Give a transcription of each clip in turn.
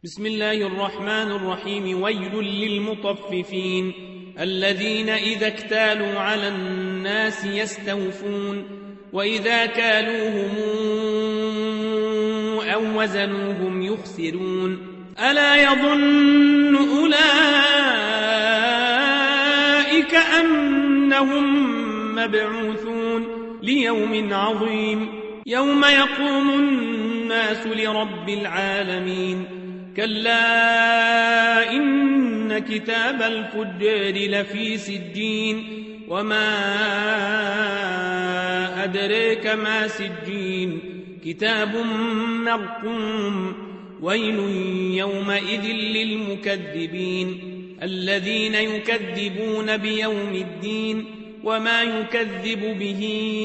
بسم الله الرحمن الرحيم. ويل للمطففين الذين إذا اكتالوا على الناس يستوفون وإذا كالوهم أو وزنوهم يخسرون ألا يظن أولئك أنهم مبعوثون ليوم عظيم يوم يقوم الناس لرب العالمين كلا إن كتاب الفجار لفي سجين وما أدريك ما سجين كتاب مرقوم ويل يومئذ للمكذبين الذين يكذبون بيوم الدين وما يكذب به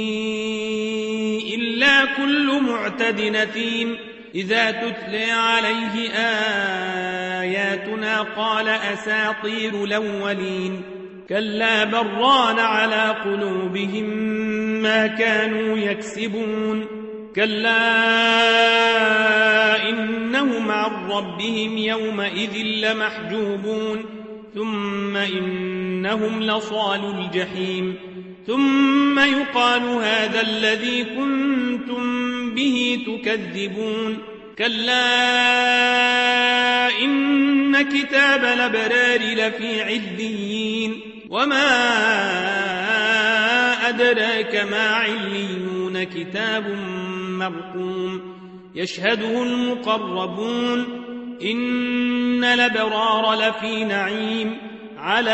إلا كل معتد نثيم إذا تتلى عليه آياتنا قال أساطير الأولين كلا بران على قلوبهم ما كانوا يكسبون كلا إنهم عن ربهم يومئذ لمحجوبون ثم إنهم لصال الجحيم ثم يقال هذا الذي كنتم به تكذبون كلا إن كتاب الأبرار لفي عليين وما أدراك ما عليون كتاب مرقوم يشهده المقربون إن الأبرار لفي نعيم على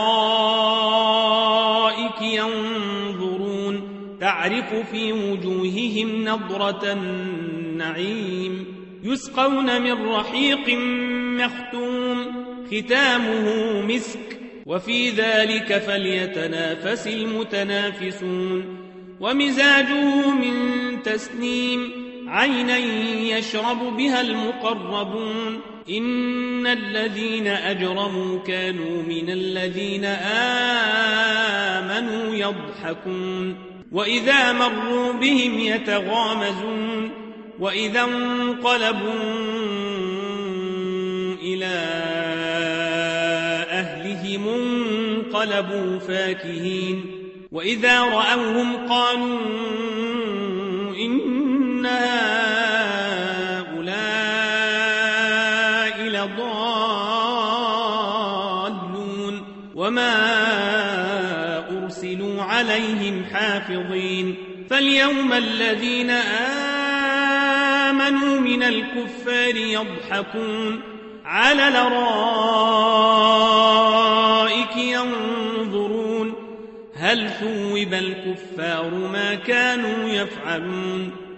الأرائك ينظرون تعرف في وجوههم نضرة النعيم يسقون من رحيق مختوم ختامه مسك وفي ذلك فليتنافس المتنافسون ومزاجه من تسنيم عينا يشرب بها المقربون إن الذين أجرموا كانوا من الذين آمنوا يضحكون وإذا مروا بهم يتغامزون وإذا انقلبوا إلى أهلهم انقلبوا فاكهين وإذا رأوهم قالوا إن هؤلاء لضالون وما أرسلوا عليهم حافظين فاليوم الذين آمنوا من الكفار يضحكون على الأرائك ينظرون هل ثوب الكفار ما كانوا يفعلون